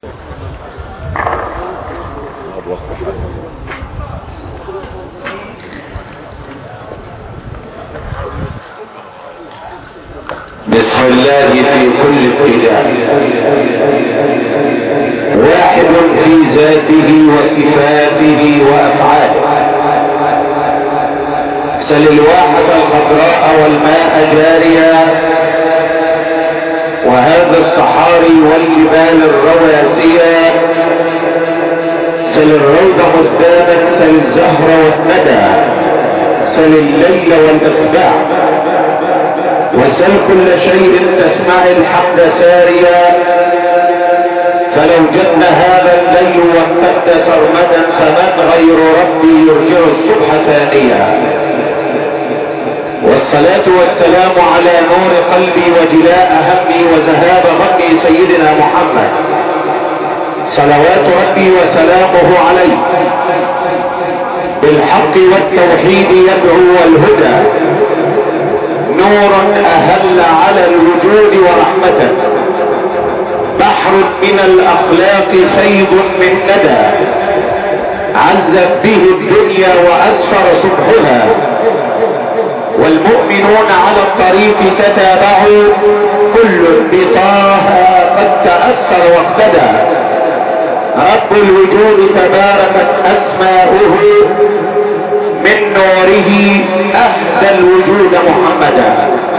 بسم الله في كل ابتداء، واحد في ذاته وصفاته وافعاله. سل الواحة الخضراء والماء جاريا، وهذا الصحاري والجبال الرواسية. سل الروض مزدادا، سل الزهر والندى، سل الليل والإصباح، وسل كل شيء تسمع الحمد ساريا. فلو جن هذا الليل وامتد سرمدا، فمن غير ربي يرجع الصبح ثانيا. والصلاة والسلام على نور قلبي وجلاء همي وذهاب غمي سيدنا محمد، صلوات ربي وسلامه عليه، بالحق والتوحيد يدعو والهدى، نورا أهل على الوجود ورحمة، بحر من الأخلاق فيض من ندى، عزت به الدنيا وأسفر صبحها، والمؤمنون على الطريق تتابعوا، كل بطه قد تأثر واقتدى. رب الوجود تباركت أسماؤه، من نوره أهدى الوجود محمدا.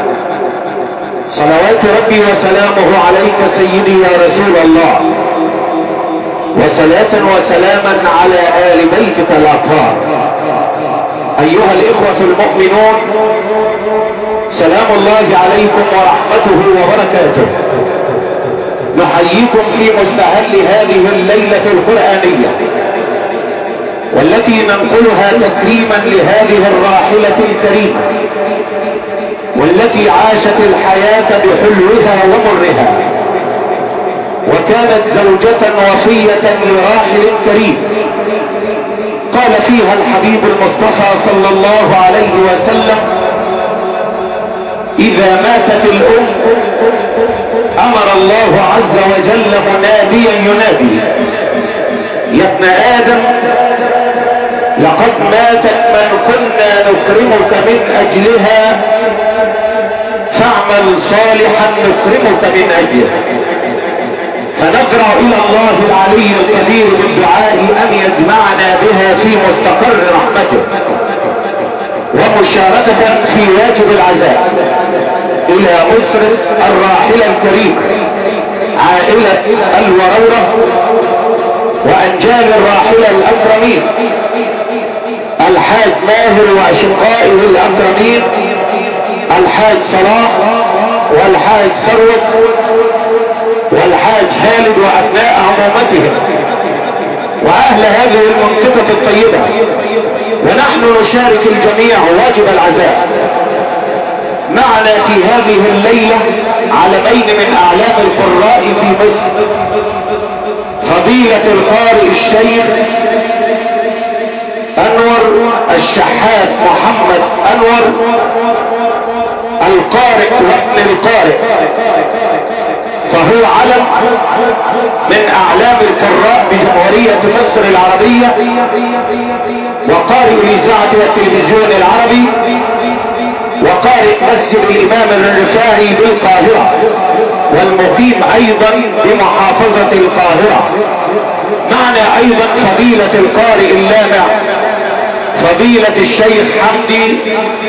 صلوات ربي وسلامه عليك سيدي يا رسول الله، وصلاة وسلاما على آل بيتك الأطهار. أيها الإخوة المؤمنون، سلام الله عليكم ورحمته وبركاته. نحييكم في مستهل هذه الليلة القرآنية، والتي ننقلها تكريما لهذه الراحلة الكريمة، والتي عاشت الحياة بحلوها ومرها، وكانت زوجة وصية لراحل كريم. قال فيها الحبيب المصطفى صلى الله عليه وسلم: إذا ماتت الأم أمر الله عز وجل مناديا ينادي: يا ابن آدم، لقد ماتت من كنا نكرمك من أجلها، فاعمل صالحا نكرمك من أجله. فنجرى إلى الله العلي القدير بالدعاء أن يجمعنا بها في مستقر رحمته، ومشاركة في واجب العزاء إلى أسرة الراحلة الكريمة، عائلة الورورة، وأنجال الراحلة الأكرمين، الحاج ماهر وأشقائه الأكرمين، الحاج صلاح والحاج ثروت والحاج خالد وأبناء عمومتهم، وأهل هذه المنطقة الطيبة. ونحن نشارك الجميع واجب العزاء. معنا في هذه الليلة علمين من أعلام القراء في مصر: فضيلة القارئ الشيخ أنور الشحات محمد أنور، القارئ وابن القارئ، فهو علم من أعلام القراء بجمهورية مصر العربية، وقارئ الإذاعة والتلفزيون العربي، وقارئ مسجد الإمام الرفاعي بالقاهرة، والمقيم أيضا بمحافظة القاهرة. معنا أيضا فضيلة القارئ اللامع فضيلة الشيخ حمدي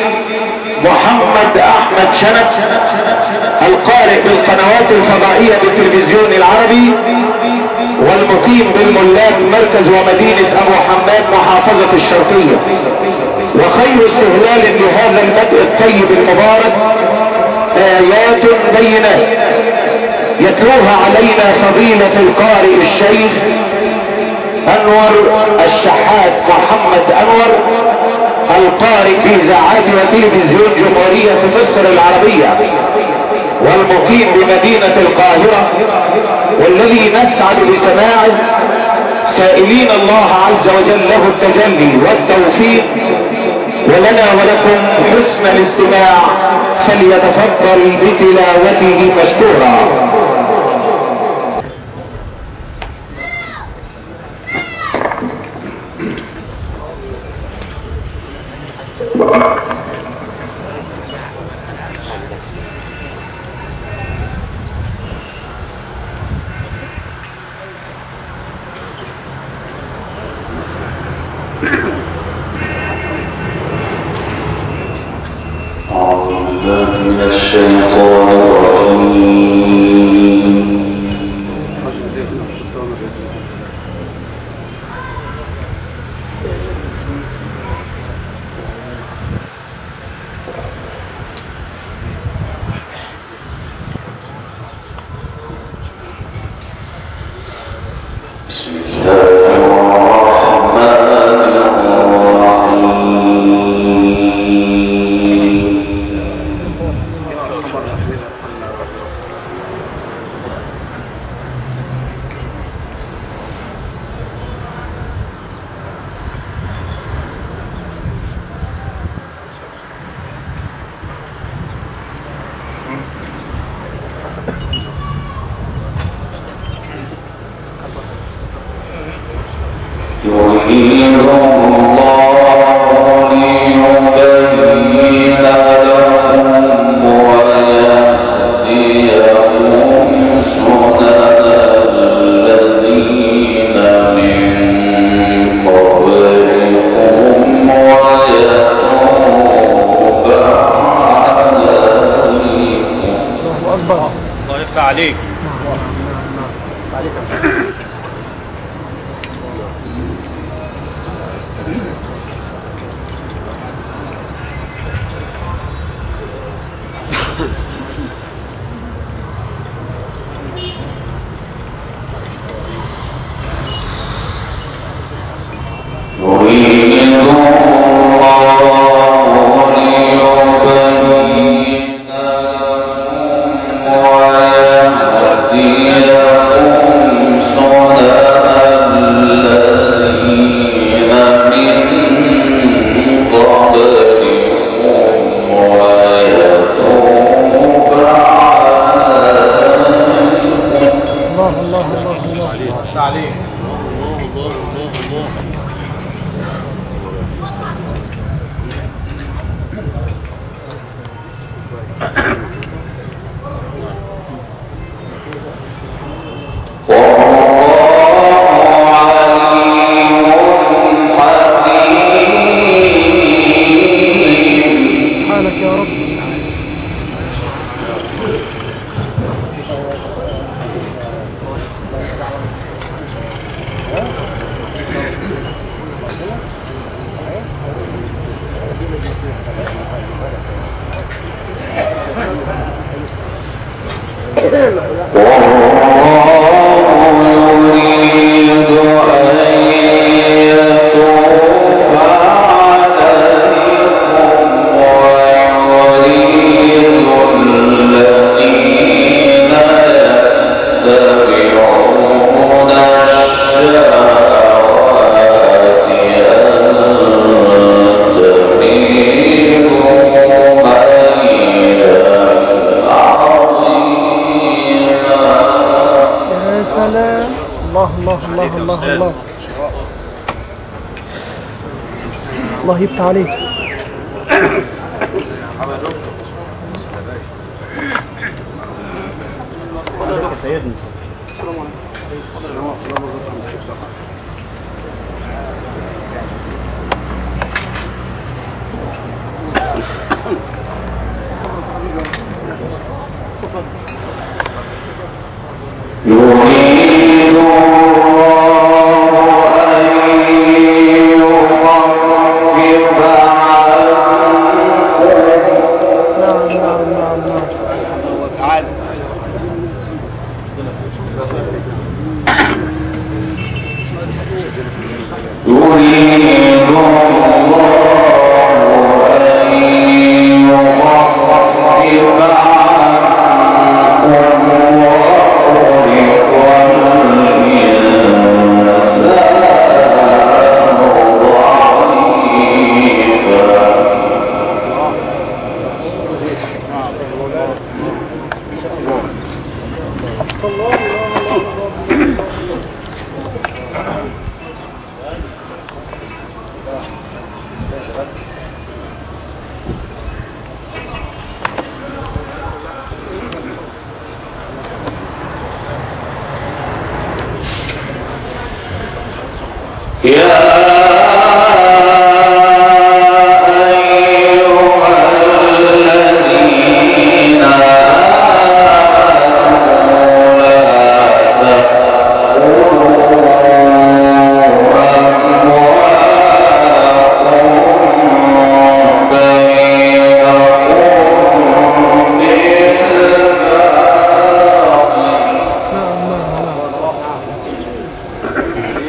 محمد أحمد شنت، القارئ بالقنوات الفضائية بالتلفزيون العربي، والمقيم بالملاك مركز ومدينة أبو حماد محافظة الشرقية. وخير استهلال لهذا البدء الطيب المبارك آيات بينات يتلوها علينا فضيلة القارئ الشيخ أنور الشحات محمد أنور، القارئ في إذاعات وتلفزيون جمهورية مصر العربية، والمقيم بمدينة القاهرة، والذي نسعد بسماعه، سائلين الله عز وجل له التجلي والتوفيق، ولنا ولكم حسن الاستماع، فليتفضل بتلاوته مشكورا. الله يفتح عليك.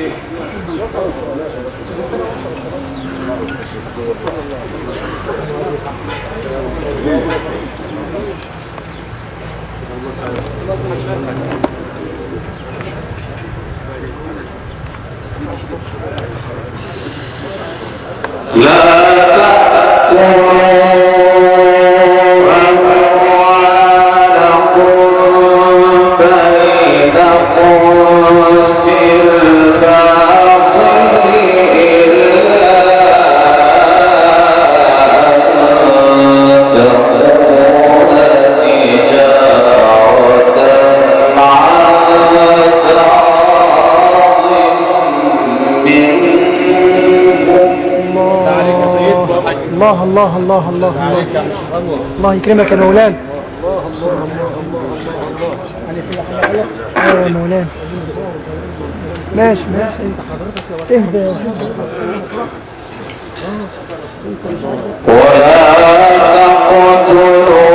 الله الله الله الله الله يكرمك يا مولانا. يا مولانا ماشي ماشي انت حضرتك اهدى ولا تقتلوا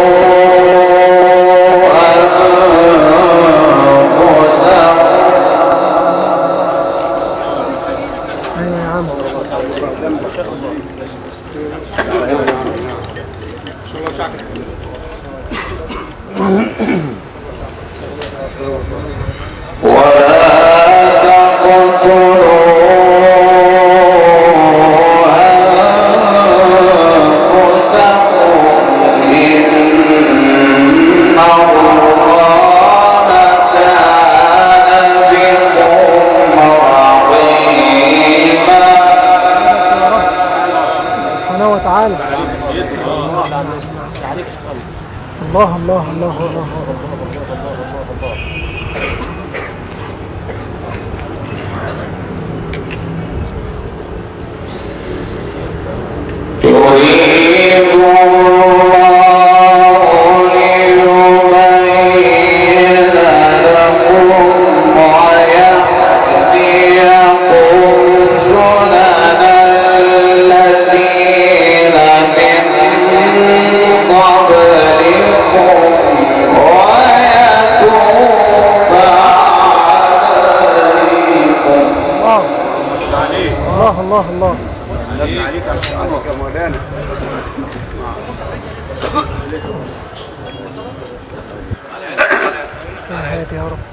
الله الله الله الله يا رب.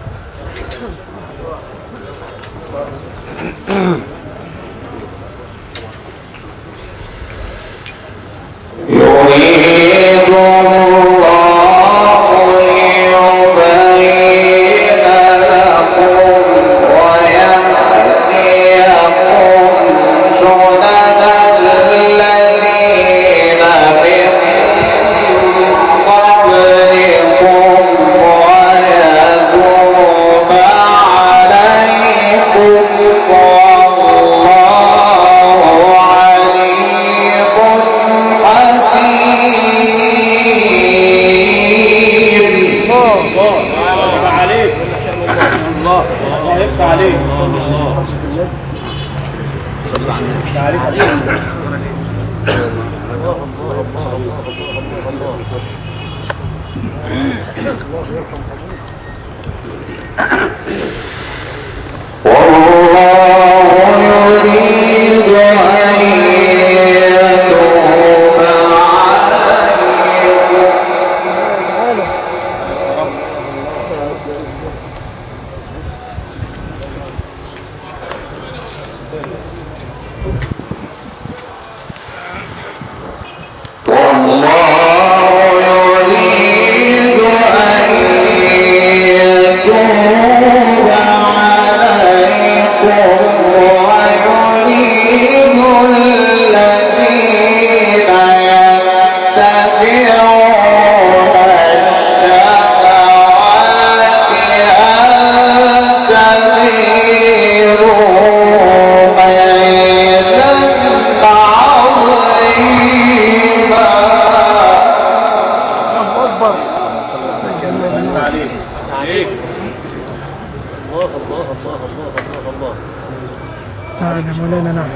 نعم يا مولانا نعم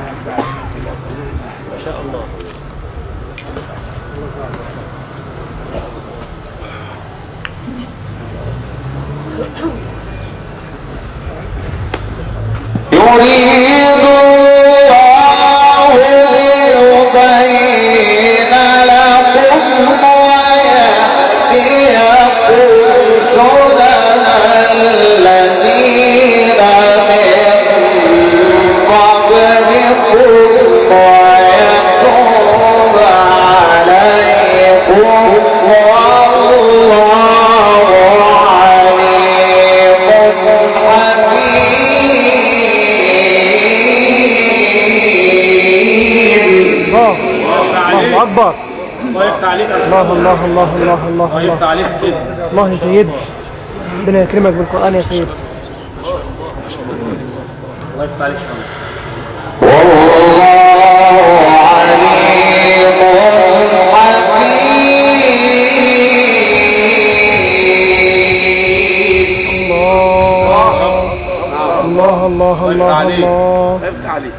ما شاء الله. الله يا سيدي، ربنا يكرمك بالقرآن يا سيدي. الله يفتح عليك. الله الله الله الله افتح عليك.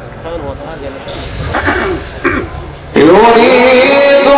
يريد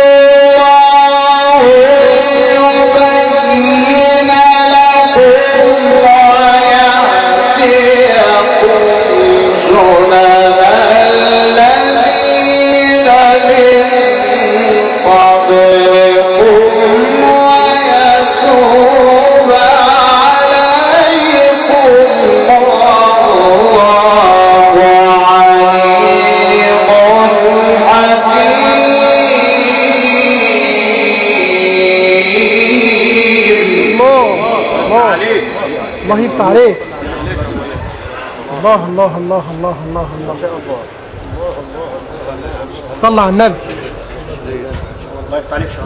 الله يفتح عليك. الله الله الله الله الله الله صلى على النبي. الله يفتح عليك.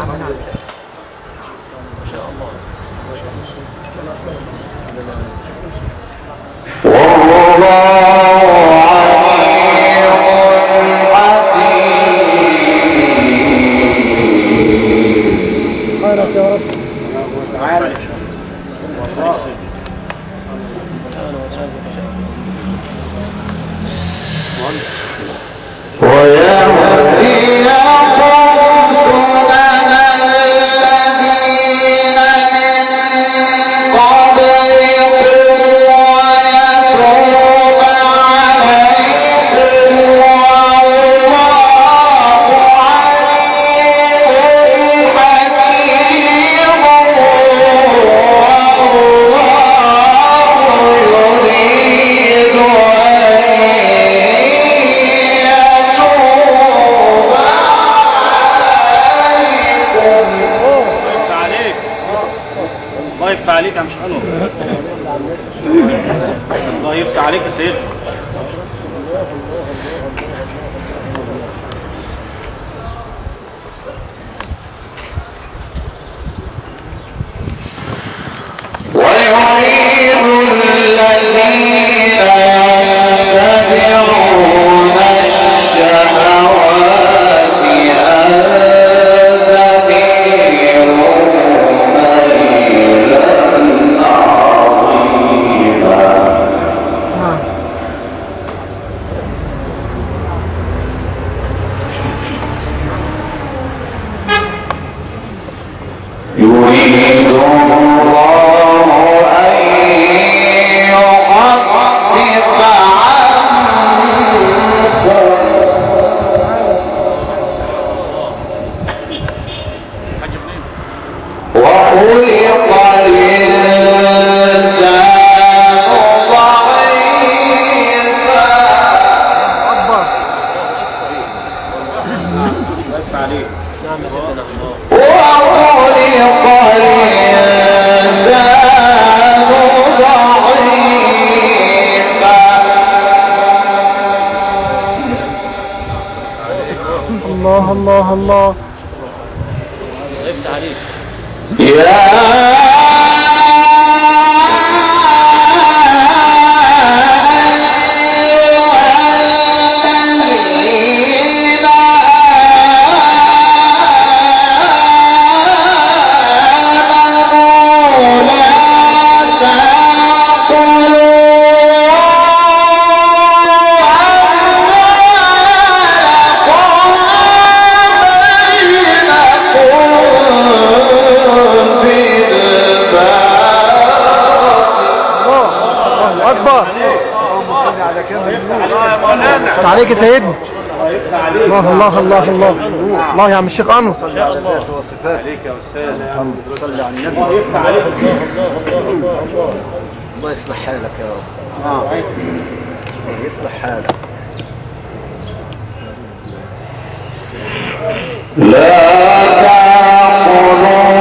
خيرك يا رب. الله يفتح عليك يا سيدي. الله الله الله يفتح عليك. عليك يا سيدنا. الله الله الله الله يا عم الشيخ انور. عليك يا استاذ. صلي على النبي. الله يصلح حالك يا رب. يصلح حالك. لا تأكلوا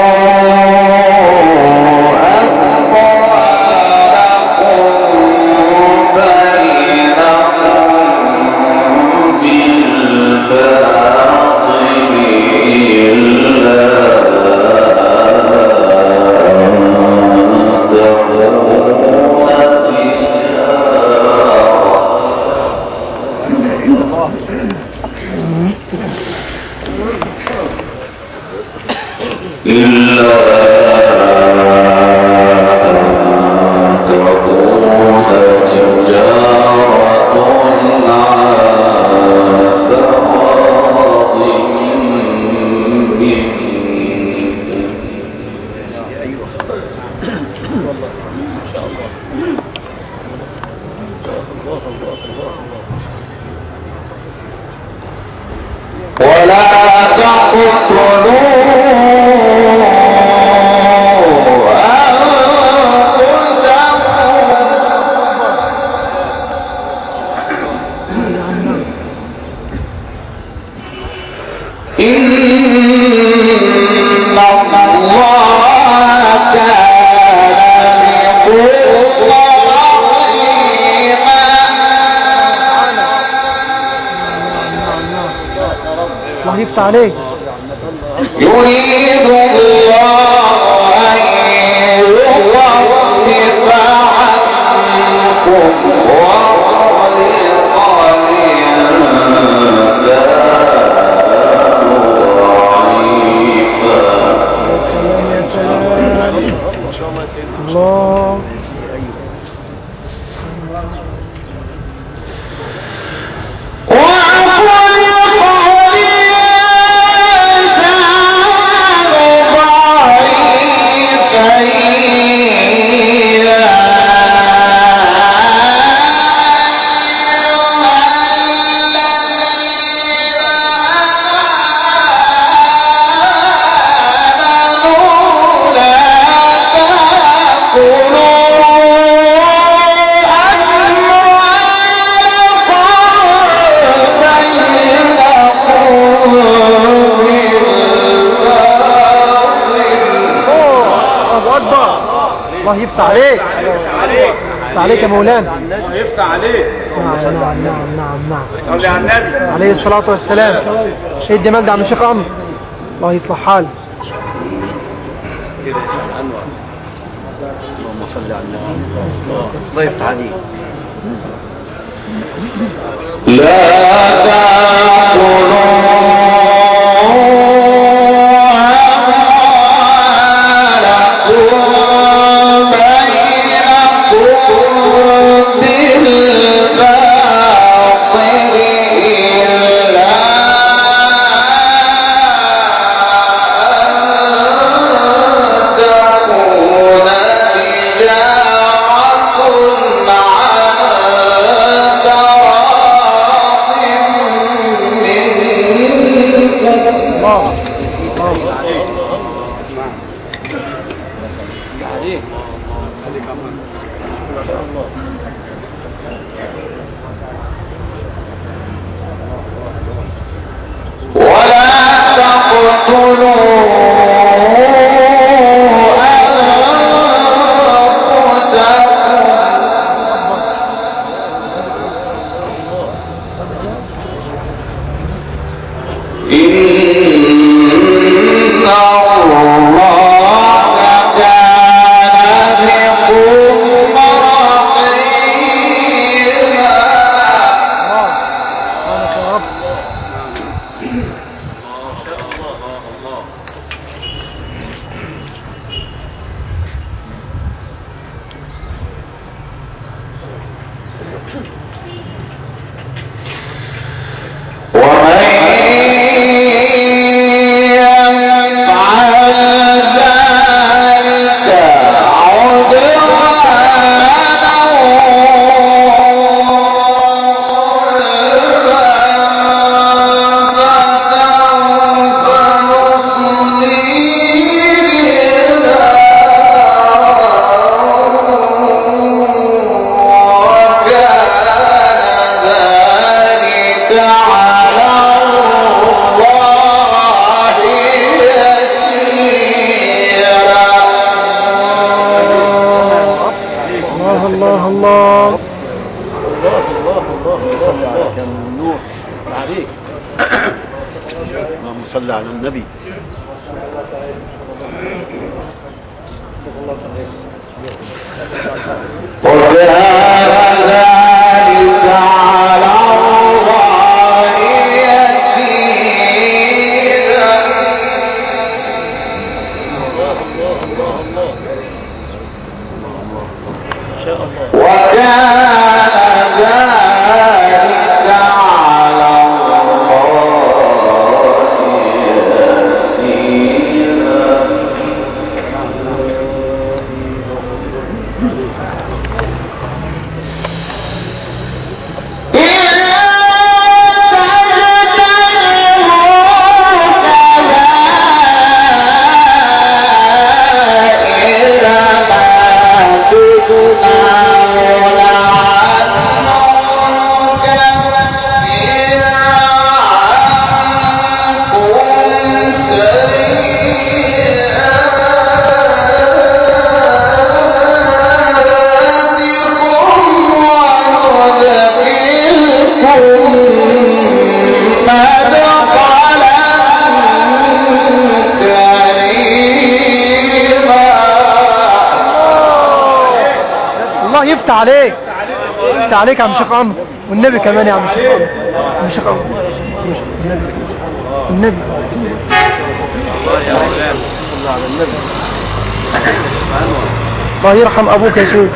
عليك. يريد الله أن يخفف عنكم وخلق الإنسان ضعيفا. الله الله يفتح عليك. يفتح عليك يا مولانا. الله يفتح عليك. نعم نعم نعم نعم نعم. صلي على النبي عليه الصلاة والسلام. شهيد جمال ده عم الشيخ أنور. الله يصلح حاله. كده يا شيخ أنور. اللهم صل على النبي. الله يفتح عليك. لا تأكلوا الله. صل عليك يا نور عليك. اللهم صل على النبي. يفتح عليك، يفتح عليك يا عم شيخ عمرو، والنبي كمان يا عم شيخ عمرو، عم شيخ عمرو النبي الله يرحم ابوك يا شيخ.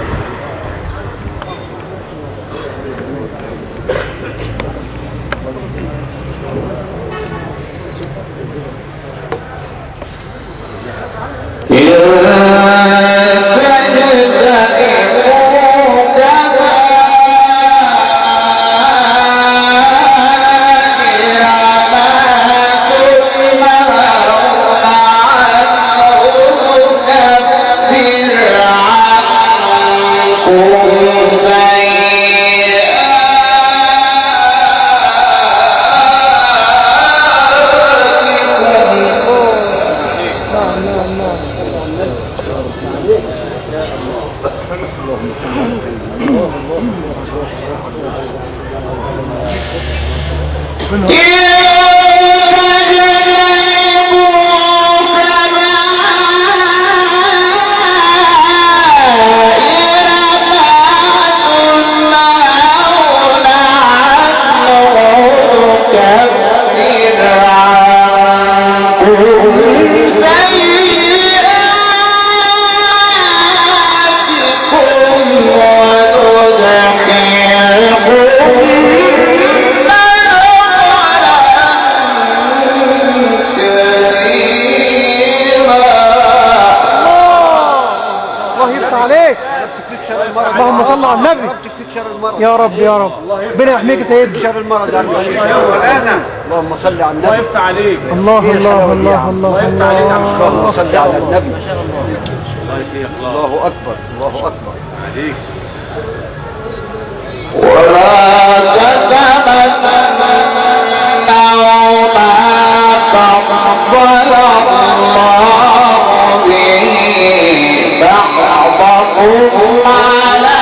اللهم صل على النبي يا رب يا رب. ربنا يحميك يا سيدي. شر المرض اللهم صل على النبي. الله يفتح عليك. الله الله الله الله يفتح عليك يا عم. اللهم صل على النبي. الله اكبر الله اكبر عليك. ولا تتمنوا ما فضل الله به بعضكم على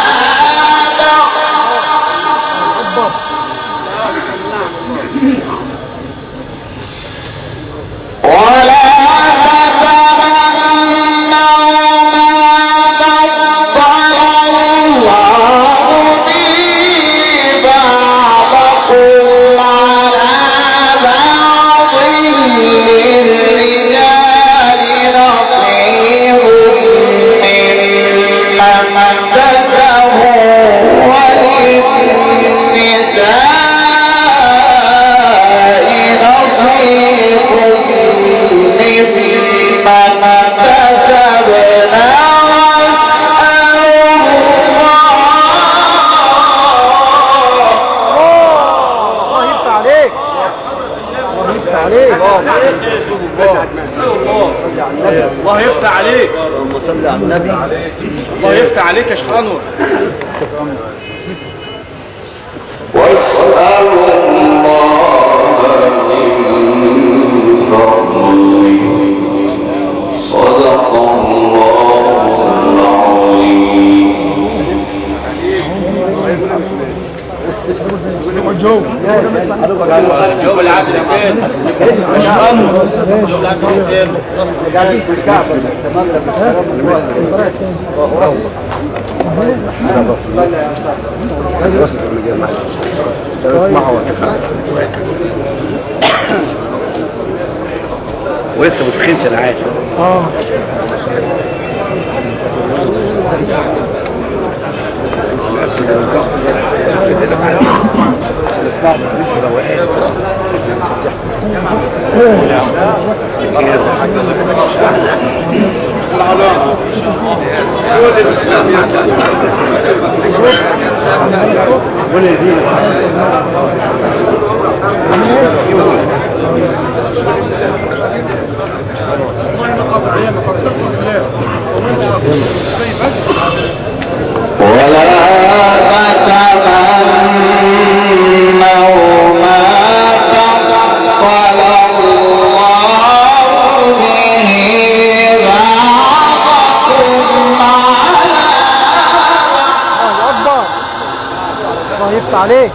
الله يفتح عليك. اللهم صل على النبي. الله يفتح عليك يا شيخ انور. واسأل الله من فضله. صدق الله العظيم. الجو جواب العدل فين؟ مش امر قاعدين في الكعبه ولسه متخنش العادي. عليك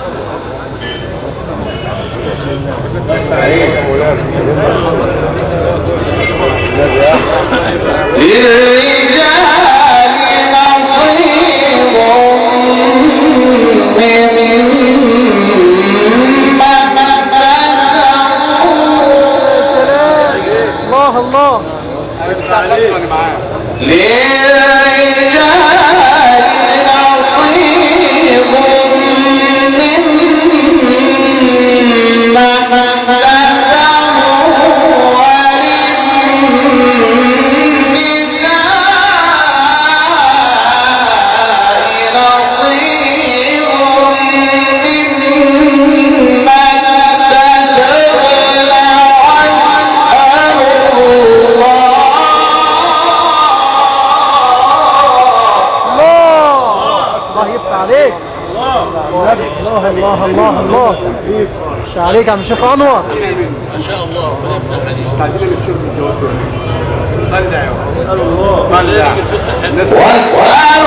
عليك يا عم شيخ انور ما شاء الله ربنا يفتح عليك. عايزين نشوف الجواب. طلع واسال الله طلع واسال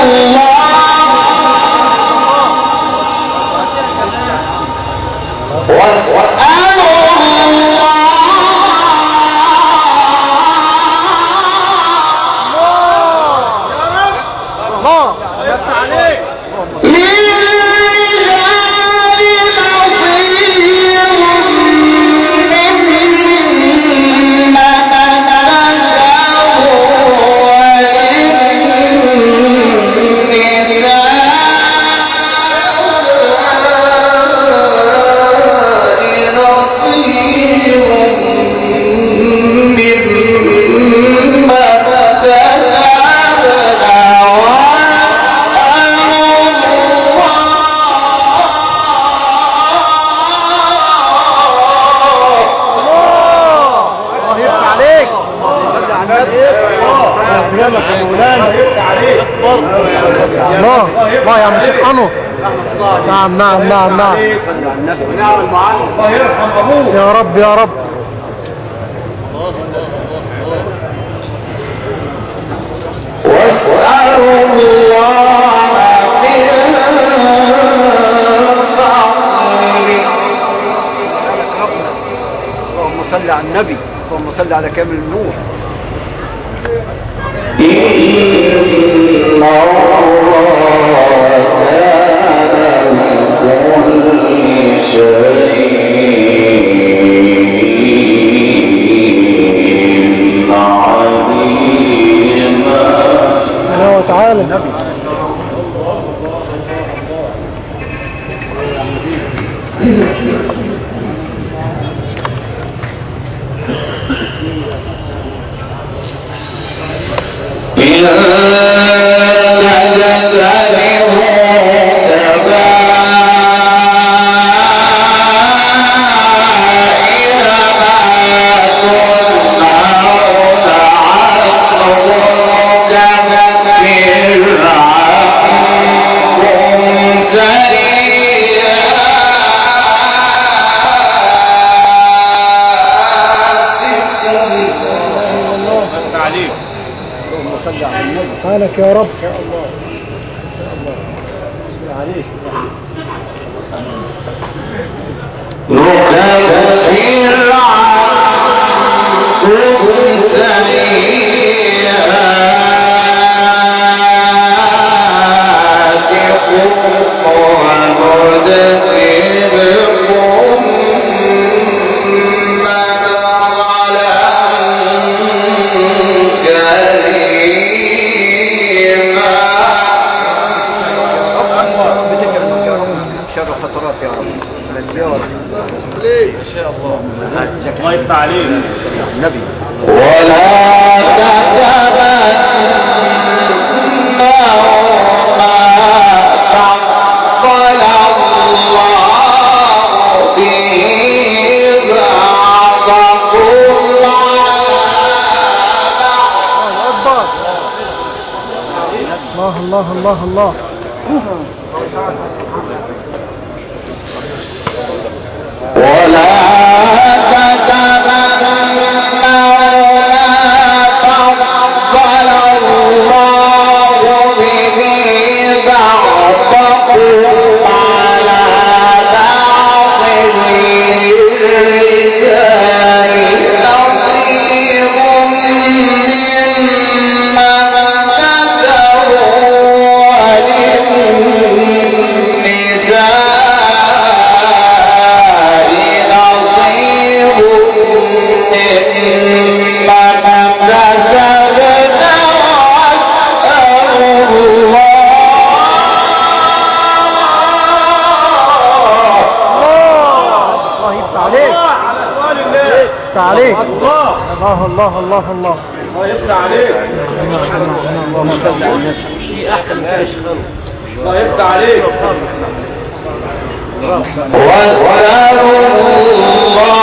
الله واسال الله يفتح عليك الله يا عم شيخ انور. نعم نعم نعم نعم يا رب يا رب. واسأل الله من فضله. اللهم صل على النبي، اللهم صل على كامل النور. إن الله كان بكل شيء عليما. الله تعالى النبي. سبحانك يا رب. يا الله يا الله عليك. الله يفتح عليك النبي. ولا تتمنوا ما فضل الله به بعضكم على الله الله الله. ولا عليك. الله الله الله الله. الله يفتح عليك. في احسن من كده شغل. الله يفتح عليك. واسألوا الله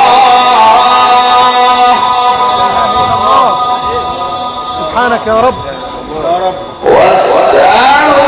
سبحانك يا رب. واسألوا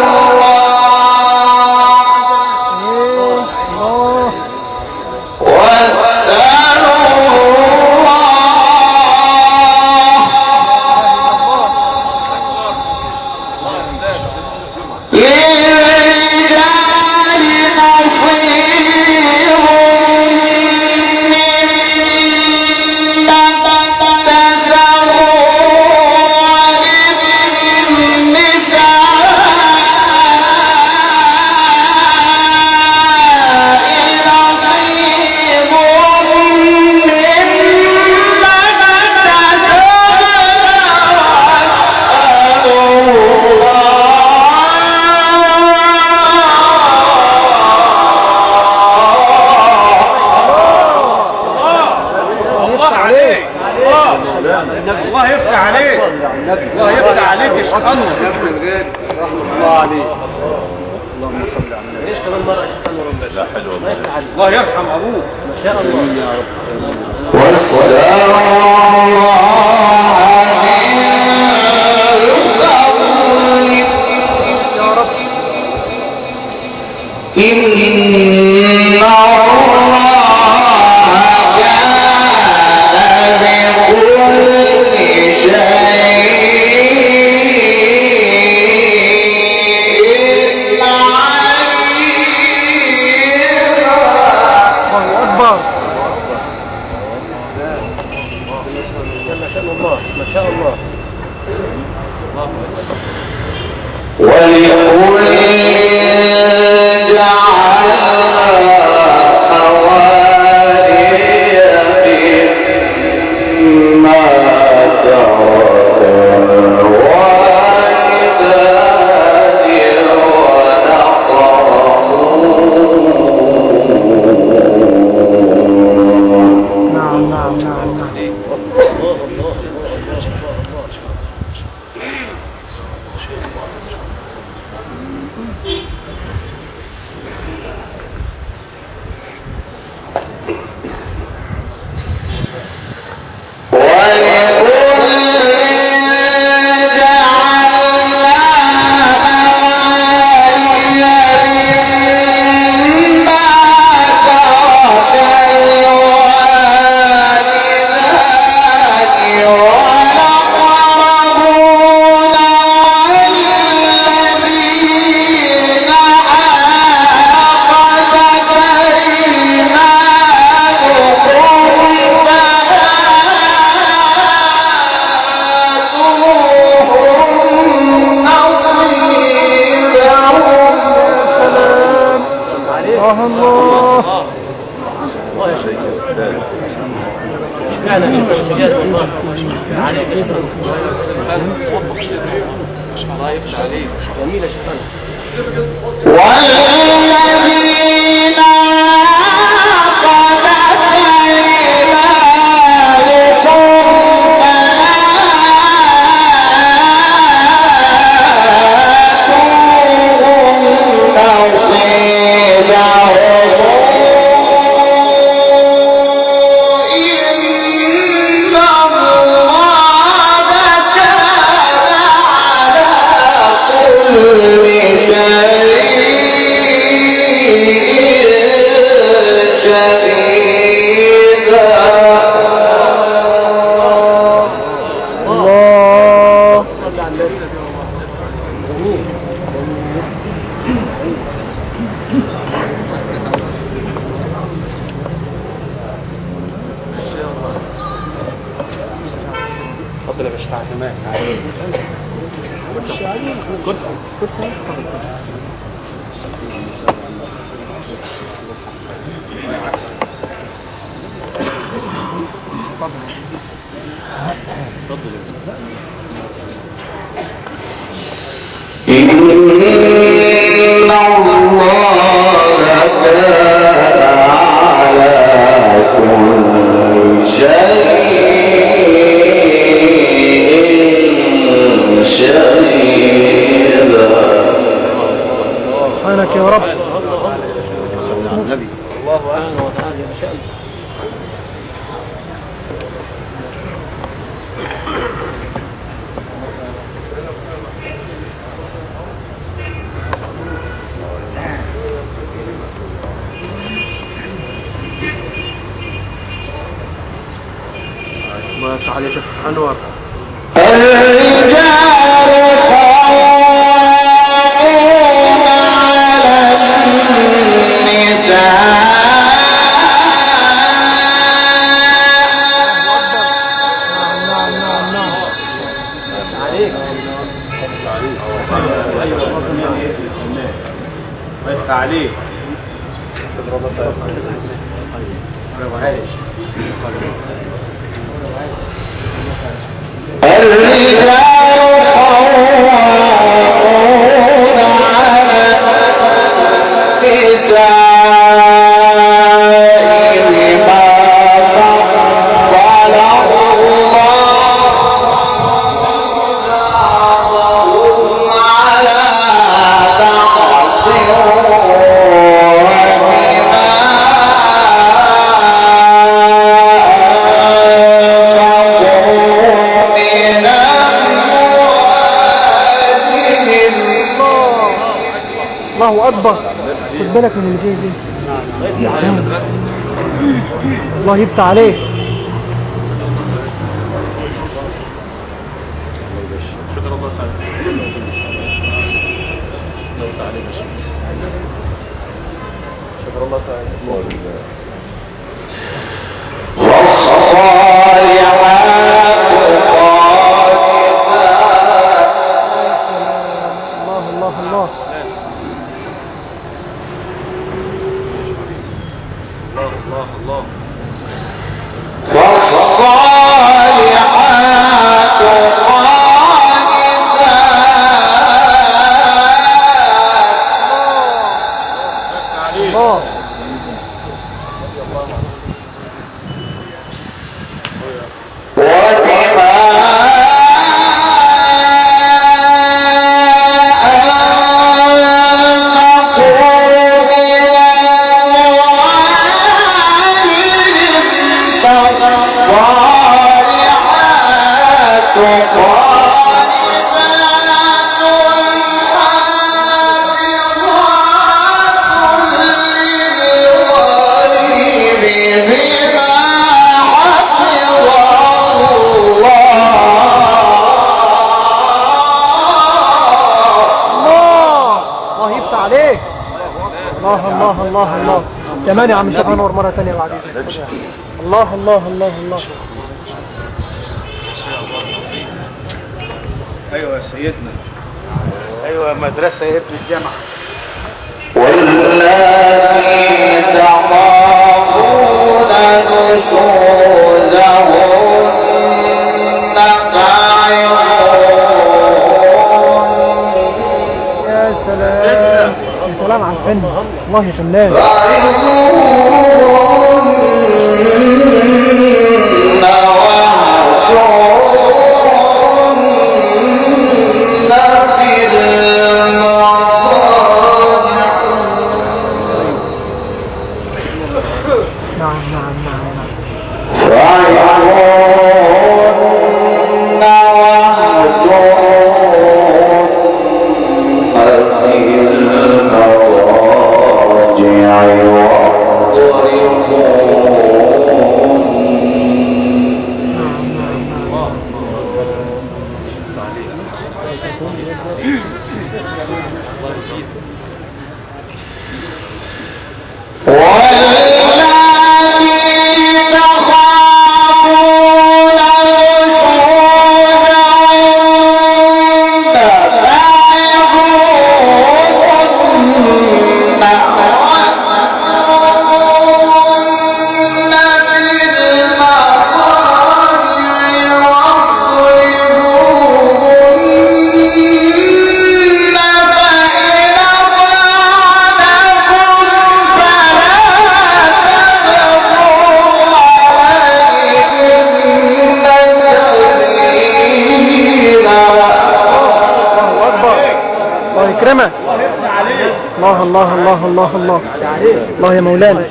الله يفتح عليك. الله يفتح عليك يا شيخ انور. الله عليك. اللهم صل على النبي. ايش كمان مره يا شيخ انور؟ لا حلو. الله يرحم ابوك. ما شاء الله يا رب. والسلام يا رب. إن ولكل جعل الله الله. الله يا شيخ انا شجاع الله عليك الله يفتح عليك جميل يا شيخ. والذين خد بالك من اللي فيه دي. الله يفتح عليك. شكرا الله سعيد. شكرا الله سعيد. كمان يا عم الشيخ انور مرة ثانية بعد الله الله الله الله. ايوه يا سيدنا ايوه مدرسة يا ابن الجامعة. والله سلام على الفن. الله يا فنان. الله الله الله الله الله الله يا مولانا.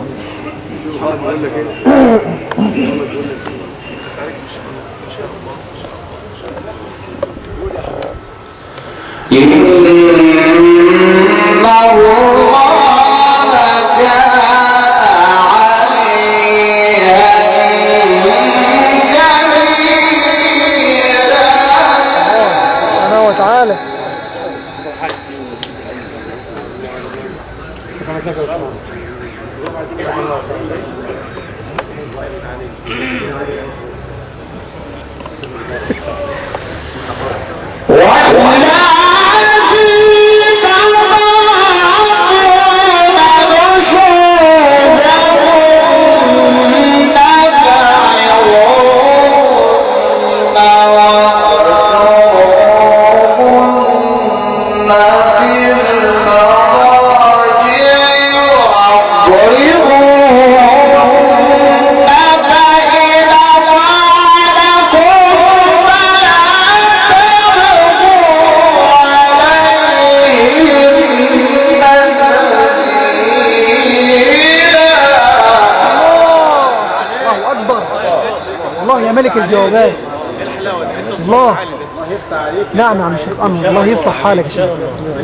الجوابات. الله نعم يا عم الشيخ أنور، الله يفتح حالك يا شيخ.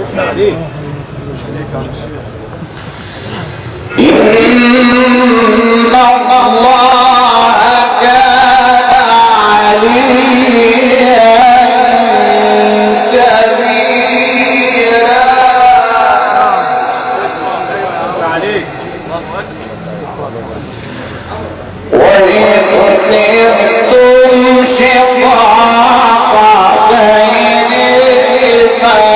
إن الله كان عليا كبيرا. وإذ شقاق بينهما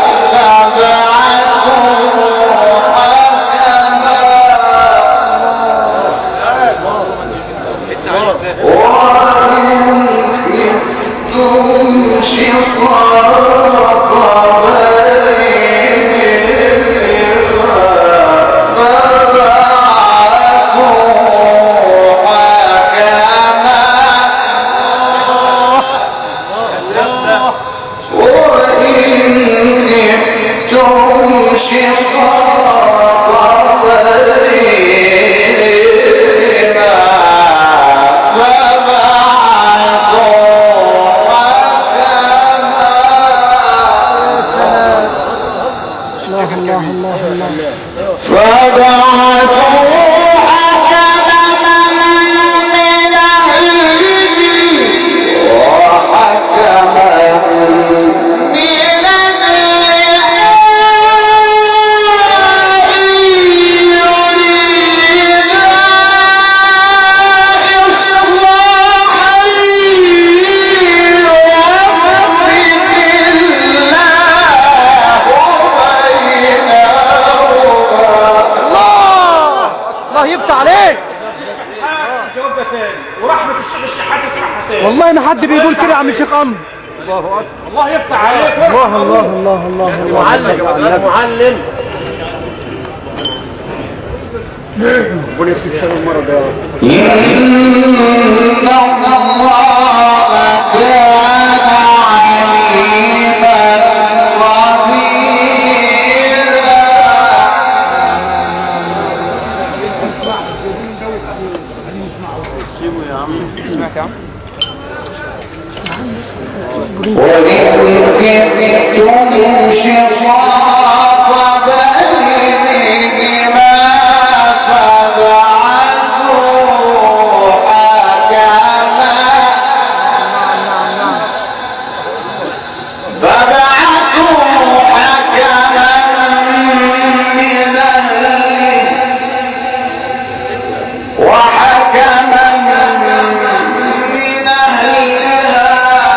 والله ما حد بيقول كده يا عم الشيخ أمر. الله أكبر. الله يفتح عليك. الله الله الله الله معلم. ربنا يكفيك شر المرض يا رب. إن الله كان عليما وإن كنتم شقاق بينهما فبعثوا حكما من أهله وحكما من أهلها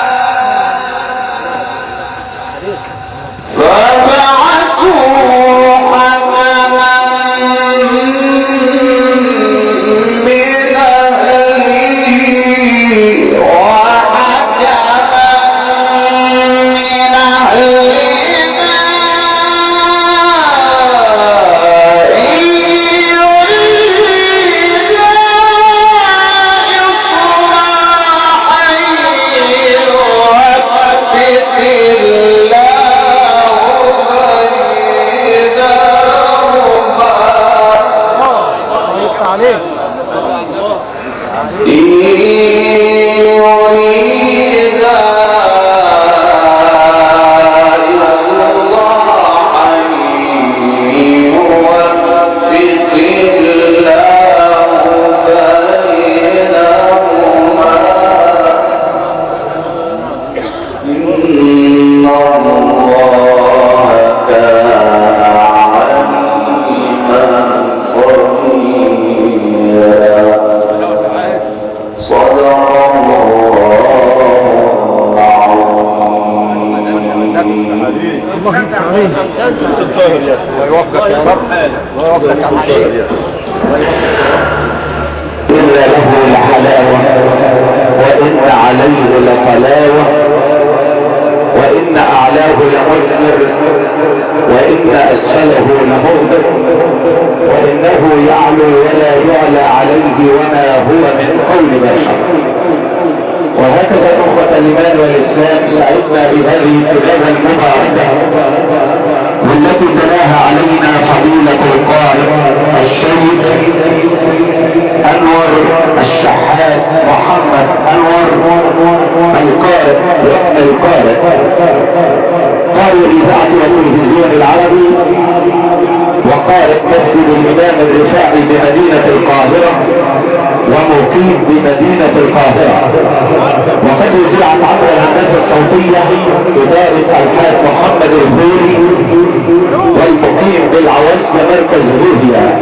إن له لحلاوة وإن عليه لطلاوة وإن أعلاه لمثمر وإن أسفله لمغبر وإنه يعلو ولا يعلى عليه وما هو من قول بشر. وهكذا أخوة الإيمان والإسلام سعدنا بهذه التلاوة المباركة والتي تلاها علينا فضيلة القارئ الشيخ أنور الشحات محمد أنور القارئ قارئ الإذاعة والتلفزيون العربي وقارئ مسجد الإمام الرفاعي بمدينة القاهرة ومقيم بمدينة القاهرة. وقد وزعت عبر الهندسة الصوتية إدارة الحاج محمد الخيري والمقيم بالعواصم مركز روهيا.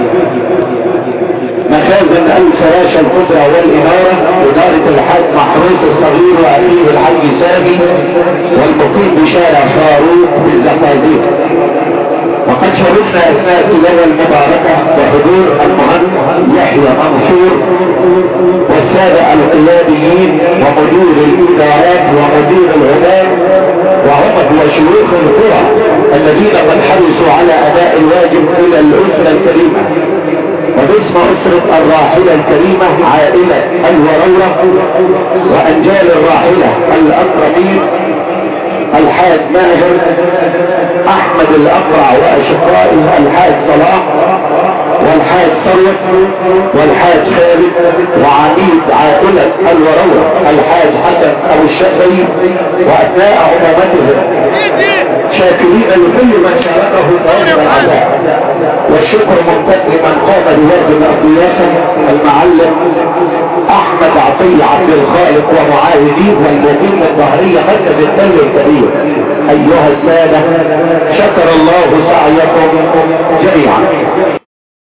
مخازن الفراشة الكبرى والإنارة إدارة الحاج محروس الصغير وأخيه الحاج سامي والمقيم بشارع فاروق بالزقازيق. وقد شرفنا اثناء التلاوة المباركة بحضور المهندس يحيى منصور والسادة القياديين ومدير الادارات ومدير العمال وعمد وشيوخ القرى الذين قد حرصوا على اداء الواجب الى الاسرة الكريمة. وباسم اسرة الراحلة الكريمة عائلة الورورة وانجال الراحلة الاكرمين الحاج ماهر احمد الاقرع واشقائه الحاج صلاح والحاج صرف والحاج خالد وعميد عائلة الورورة الحاج حسن ابو الشافعي وابناء عمومتهم شاكرين لكل من شاركه طيب العزاء. والشكر ممتد لمن قام بواجب الضيافة المعلم احمد عطية عبد الخالق ومعاهدين والمقيم الظهرية مركز الدولة الكبير. ايها السادة شكر الله سعيكم جميعا.